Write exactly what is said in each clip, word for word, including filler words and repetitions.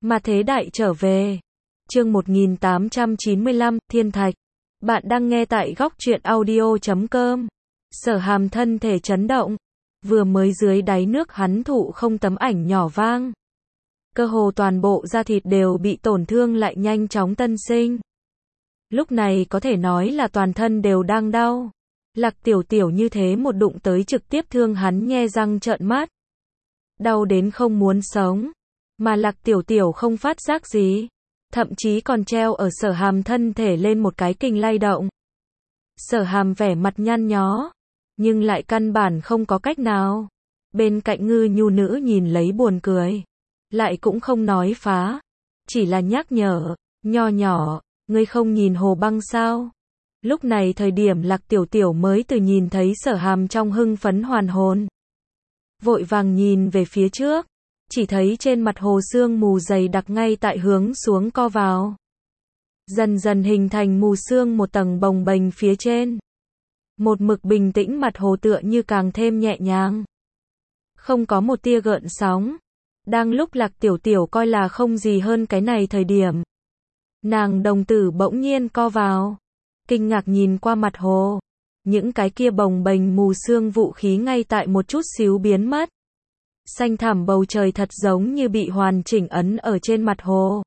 Mà thế đại trở về. Chương một nghìn tám trăm chín mươi lăm, Thiên Thạch. Bạn đang nghe tại góc truyện audio chấm com. Sở Hàm thân thể chấn động. Vừa mới dưới đáy nước hắn thụ không tấm ảnh nhỏ vang. Cơ hồ toàn bộ da thịt đều bị tổn thương lại nhanh chóng tân sinh. Lúc này có thể nói là toàn thân đều đang đau. Lạc Tiểu Tiểu như thế một đụng tới trực tiếp thương hắn nhe răng trợn mắt. Đau đến không muốn sống. Mà Lạc Tiểu Tiểu không phát giác gì. Thậm chí còn treo ở Sở Hàm thân thể lên một cái kình lay động. Sở Hàm vẻ mặt nhăn nhó. Nhưng lại căn bản không có cách nào. Bên cạnh Ngư Nhu nữ nhìn lấy buồn cười. Lại cũng không nói phá. Chỉ là nhắc nhở. Nho nhỏ, ngươi không nhìn Hồ Băng sao? Lúc này thời điểm Lạc Tiểu Tiểu mới từ nhìn thấy Sở Hàm trong hưng phấn hoàn hồn. Vội vàng nhìn về phía trước. Chỉ thấy trên mặt hồ sương mù dày đặc ngay tại hướng xuống co vào. Dần dần hình thành mù sương một tầng bồng bềnh phía trên. Một mực bình tĩnh mặt hồ tựa như càng thêm nhẹ nhàng. Không có một tia gợn sóng. Đang lúc Lạc Tiểu Tiểu coi là không gì hơn cái này thời điểm. Nàng đồng tử bỗng nhiên co vào. Kinh ngạc nhìn qua mặt hồ. Những cái kia bồng bềnh mù sương vũ khí ngay tại một chút xíu biến mất. Xanh thẳm bầu trời thật giống như bị hoàn chỉnh ấn ở trên mặt hồ.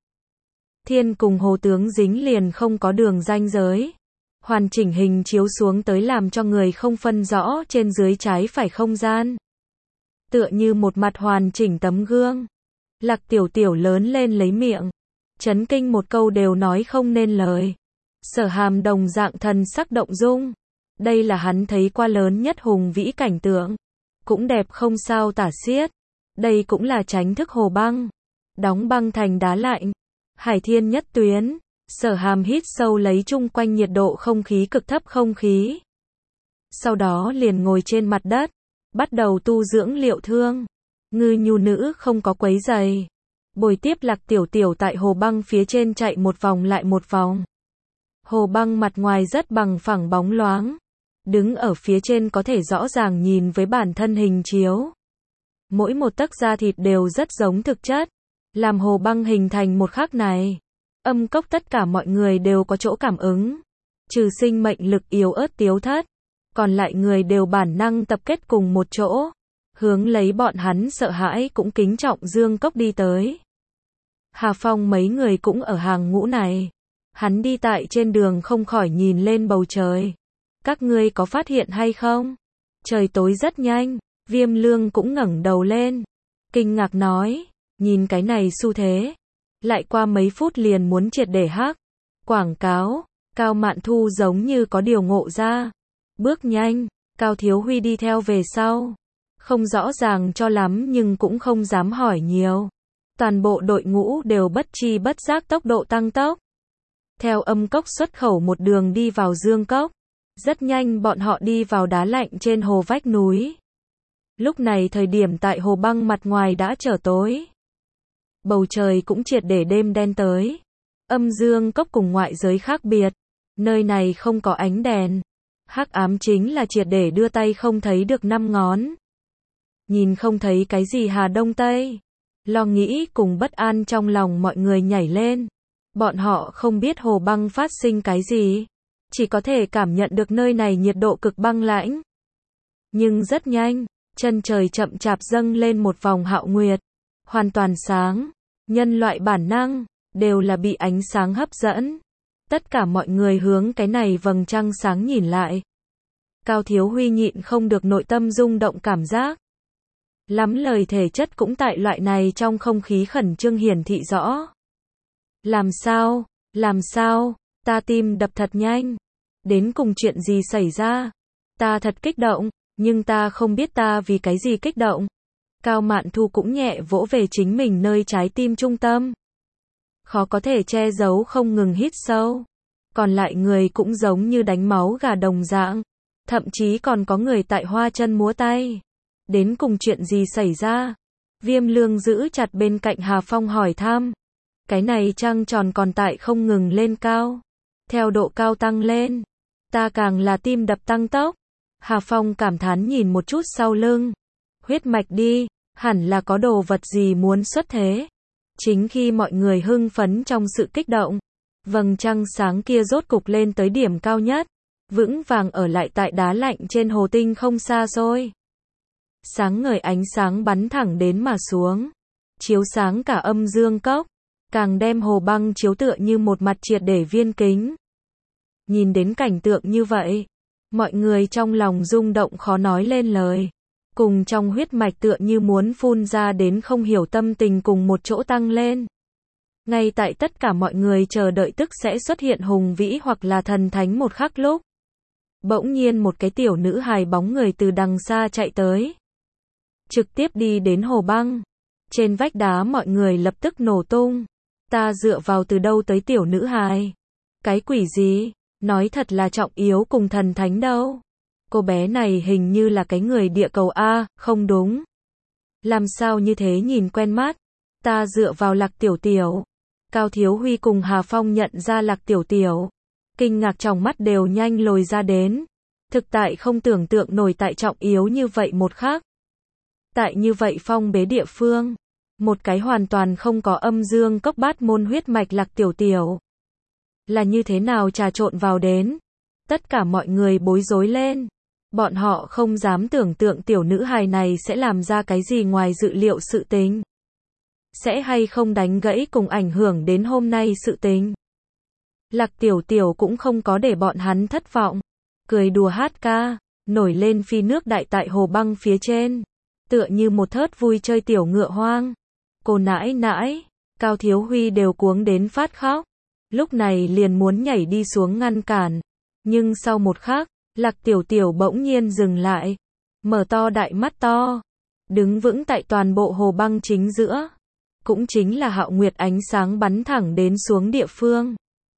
Thiên cùng hồ tướng dính liền không có đường ranh giới. Hoàn chỉnh hình chiếu xuống tới làm cho người không phân rõ trên dưới trái phải không gian. Tựa như một mặt hoàn chỉnh tấm gương. Lạc Tiểu Tiểu lớn lên lấy miệng. Chấn kinh một câu đều nói không nên lời. Sở Hàm đồng dạng thần sắc động dung. Đây là hắn thấy qua lớn nhất hùng vĩ cảnh tượng. Cũng đẹp không sao tả xiết. Đây cũng là tránh thức hồ băng. Đóng băng thành đá lạnh. Hải thiên nhất tuyến. Sở Hàm hít sâu lấy chung quanh nhiệt độ không khí cực thấp không khí. Sau đó liền ngồi trên mặt đất. Bắt đầu tu dưỡng liệu thương. Ngư Nhu nữ không có quấy giày. Bồi tiếp Lạc Tiểu Tiểu tại hồ băng phía trên chạy một vòng lại một vòng. Hồ băng mặt ngoài rất bằng phẳng bóng loáng. Đứng ở phía trên có thể rõ ràng nhìn với bản thân hình chiếu. Mỗi một tấc da thịt đều rất giống thực chất. Làm hồ băng hình thành một khắc này. Âm cốc tất cả mọi người đều có chỗ cảm ứng. Trừ sinh mệnh lực yếu ớt Tiếu Thất. Còn lại người đều bản năng tập kết cùng một chỗ. Hướng lấy bọn hắn sợ hãi cũng kính trọng Dương Cốc đi tới. Hà Phong mấy người cũng ở hàng ngũ này. Hắn đi tại trên đường không khỏi nhìn lên bầu trời. Các ngươi có phát hiện hay không? Trời tối rất nhanh. Viêm Lương cũng ngẩng đầu lên. Kinh ngạc nói. Nhìn cái này xu thế. Lại qua mấy phút liền muốn triệt để hắc. Quảng cáo. Cao Mạn Thu giống như có điều ngộ ra. Bước nhanh. Cao Thiếu Huy đi theo về sau. Không rõ ràng cho lắm nhưng cũng không dám hỏi nhiều. Toàn bộ đội ngũ đều bất chi bất giác tốc độ tăng tốc. Theo âm cốc xuất khẩu một đường đi vào Dương Cốc. Rất nhanh bọn họ đi vào đá lạnh trên hồ vách núi. Lúc này thời điểm tại hồ băng mặt ngoài đã trở tối. Bầu trời cũng triệt để đêm đen tới. Âm Dương Cốc cùng ngoại giới khác biệt. Nơi này không có ánh đèn. Hắc ám chính là triệt để đưa tay không thấy được năm ngón. Nhìn không thấy cái gì Hà Đông Tây. Lo nghĩ cùng bất an trong lòng mọi người nhảy lên. Bọn họ không biết hồ băng phát sinh cái gì. Chỉ có thể cảm nhận được nơi này nhiệt độ cực băng lãnh. Nhưng rất nhanh, chân trời chậm chạp dâng lên một vòng hạo nguyệt. Hoàn toàn sáng. Nhân loại bản năng, đều là bị ánh sáng hấp dẫn. Tất cả mọi người hướng cái này vầng trăng sáng nhìn lại. Cao Thiếu Huy nhịn không được nội tâm rung động cảm giác. Lắm lời thể chất cũng tại loại này trong không khí khẩn trương hiển thị rõ. Làm sao, làm sao, ta tim đập thật nhanh. Đến cùng chuyện gì xảy ra? Ta thật kích động, nhưng ta không biết ta vì cái gì kích động. Cao Mạn Thu cũng nhẹ vỗ về chính mình nơi trái tim trung tâm. Khó có thể che giấu không ngừng hít sâu. Còn lại người cũng giống như đánh máu gà đồng dạng. Thậm chí còn có người tại hoa chân múa tay. Đến cùng chuyện gì xảy ra? Viêm Lương giữ chặt bên cạnh Hà Phong hỏi thăm. Cái này trăng tròn còn tại không ngừng lên cao. Theo độ cao tăng lên. Ta càng là tim đập tăng tốc. Hà Phong cảm thán nhìn một chút sau lưng. Huyết mạch đi, hẳn là có đồ vật gì muốn xuất thế. Chính khi mọi người hưng phấn trong sự kích động, vầng trăng sáng kia rốt cục lên tới điểm cao nhất, vững vàng ở lại tại đá lạnh trên hồ tinh không xa xôi. Sáng ngời ánh sáng bắn thẳng đến mà xuống, chiếu sáng cả âm dương cốc, càng đem hồ băng chiếu tựa như một mặt triệt để viên kính. Nhìn đến cảnh tượng như vậy, mọi người trong lòng rung động khó nói lên lời, cùng trong huyết mạch tựa như muốn phun ra đến không hiểu tâm tình cùng một chỗ tăng lên. Ngay tại tất cả mọi người chờ đợi tức sẽ xuất hiện hùng vĩ hoặc là thần thánh một khắc lúc, bỗng nhiên một cái tiểu nữ hài bóng người từ đằng xa chạy tới, trực tiếp đi đến hồ băng. Trên vách đá mọi người lập tức nổ tung. Ta dựa vào từ đâu tới tiểu nữ hài? Cái quỷ gì? Nói thật là trọng yếu cùng thần thánh đâu. Cô bé này hình như là cái người địa cầu A, không đúng. Làm sao như thế nhìn quen mắt? Ta dựa vào Lạc Tiểu Tiểu. Cao Thiếu Huy cùng Hà Phong nhận ra Lạc Tiểu Tiểu. Kinh ngạc trong mắt đều nhanh lồi ra đến. Thực tại không tưởng tượng nổi tại trọng yếu như vậy một khắc. Tại như vậy phong bế địa phương, một cái hoàn toàn không có âm dương cốc bát môn huyết mạch Lạc Tiểu Tiểu là như thế nào trà trộn vào đến. Tất cả mọi người bối rối lên. Bọn họ không dám tưởng tượng tiểu nữ hài này sẽ làm ra cái gì ngoài dự liệu sự tình. Sẽ hay không đánh gãy cùng ảnh hưởng đến hôm nay sự tình. Lạc Tiểu Tiểu cũng không có để bọn hắn thất vọng. Cười đùa hát ca, nổi lên phi nước đại tại hồ băng phía trên. Tựa như một thớt vui chơi tiểu ngựa hoang. Cô nãi nãi, Cao Thiếu Huy đều cuống đến phát khóc. Lúc này liền muốn nhảy đi xuống ngăn cản. Nhưng sau một khắc, Lạc Tiểu Tiểu bỗng nhiên dừng lại. Mở to đại mắt to. Đứng vững tại toàn bộ hồ băng chính giữa. Cũng chính là Hạo Nguyệt ánh sáng bắn thẳng đến xuống địa phương.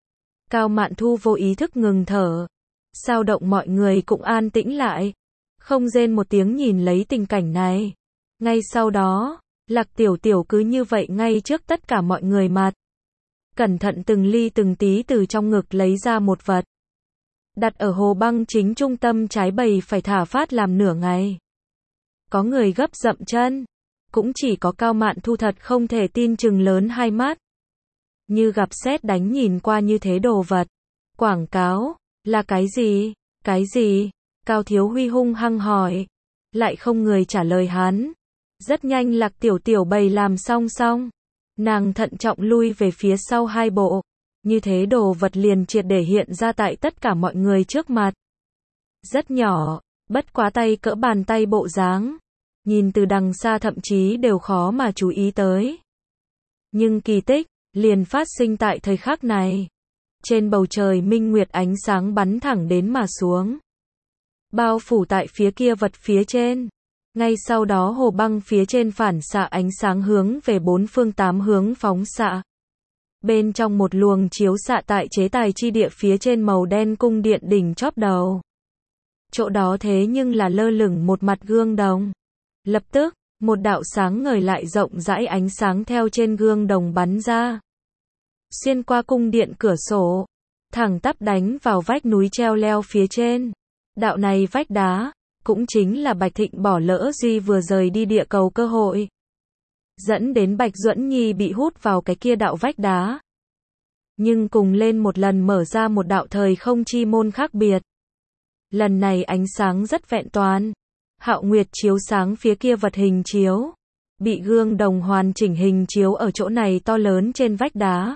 Cao Mạn Thu vô ý thức ngừng thở. Sao động mọi người cũng an tĩnh lại. Không rên một tiếng nhìn lấy tình cảnh này. Ngay sau đó, Lạc Tiểu Tiểu cứ như vậy ngay trước tất cả mọi người mặt. Cẩn thận từng ly từng tí từ trong ngực lấy ra một vật. Đặt ở hồ băng chính trung tâm trái bầy phải thả phát làm nửa ngày. Có người gấp dậm chân. Cũng chỉ có Cao Mạn Thu thật không thể tin chừng lớn hai mắt. Như gặp sét đánh nhìn qua như thế đồ vật. Quảng cáo, là cái gì? Cái gì? Cao Thiếu Huy hung hăng hỏi. Lại không người trả lời hắn. Rất nhanh Lạc Tiểu Tiểu bày làm xong xong. Nàng thận trọng lui về phía sau hai bộ. Như thế đồ vật liền triệt để hiện ra tại tất cả mọi người trước mặt. Rất nhỏ, bất quá tay cỡ bàn tay bộ dáng. Nhìn từ đằng xa thậm chí đều khó mà chú ý tới. Nhưng kỳ tích, liền phát sinh tại thời khắc này. Trên bầu trời minh nguyệt ánh sáng bắn thẳng đến mà xuống. Bao phủ tại phía kia vật phía trên. Ngay sau đó hồ băng phía trên phản xạ ánh sáng hướng về bốn phương tám hướng phóng xạ. Bên trong một luồng chiếu xạ tại chế tài chi địa phía trên màu đen cung điện đỉnh chóp đầu. Chỗ đó thế nhưng là lơ lửng một mặt gương đồng. Lập tức, một đạo sáng ngời lại rộng rãi ánh sáng theo trên gương đồng bắn ra. Xuyên qua cung điện cửa sổ, thẳng tắp đánh vào vách núi treo leo phía trên. Đạo này vách đá, cũng chính là Bạch Thịnh bỏ lỡ Duy vừa rời đi địa cầu cơ hội. Dẫn đến Bạch Duẫn Nhi bị hút vào cái kia đạo vách đá. Nhưng cùng lên một lần mở ra một đạo thời không chi môn khác biệt. Lần này ánh sáng rất vẹn toàn. Hạo Nguyệt chiếu sáng phía kia vật hình chiếu. Bị gương đồng hoàn chỉnh hình chiếu ở chỗ này to lớn trên vách đá.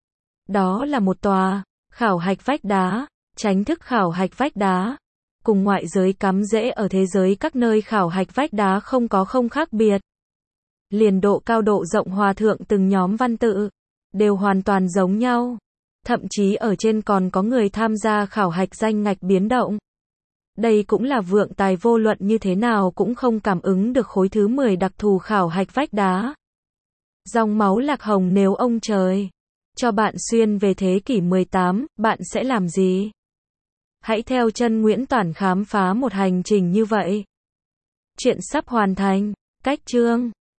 Đó là một tòa, khảo hạch vách đá, tránh thức khảo hạch vách đá. Cùng ngoại giới cắm rễ ở thế giới các nơi khảo hạch vách đá không có không khác biệt. Liền độ cao độ rộng hòa thượng từng nhóm văn tự, đều hoàn toàn giống nhau. Thậm chí ở trên còn có người tham gia khảo hạch danh ngạch biến động. Đây cũng là vượng tài vô luận như thế nào cũng không cảm ứng được khối thứ mười đặc thù khảo hạch vách đá. Dòng máu lạc hồng nếu ông trời cho bạn xuyên về thế kỷ mười tám, bạn sẽ làm gì? Hãy theo chân Nguyễn Toản khám phá một hành trình như vậy. Chuyện sắp hoàn thành. Cách chương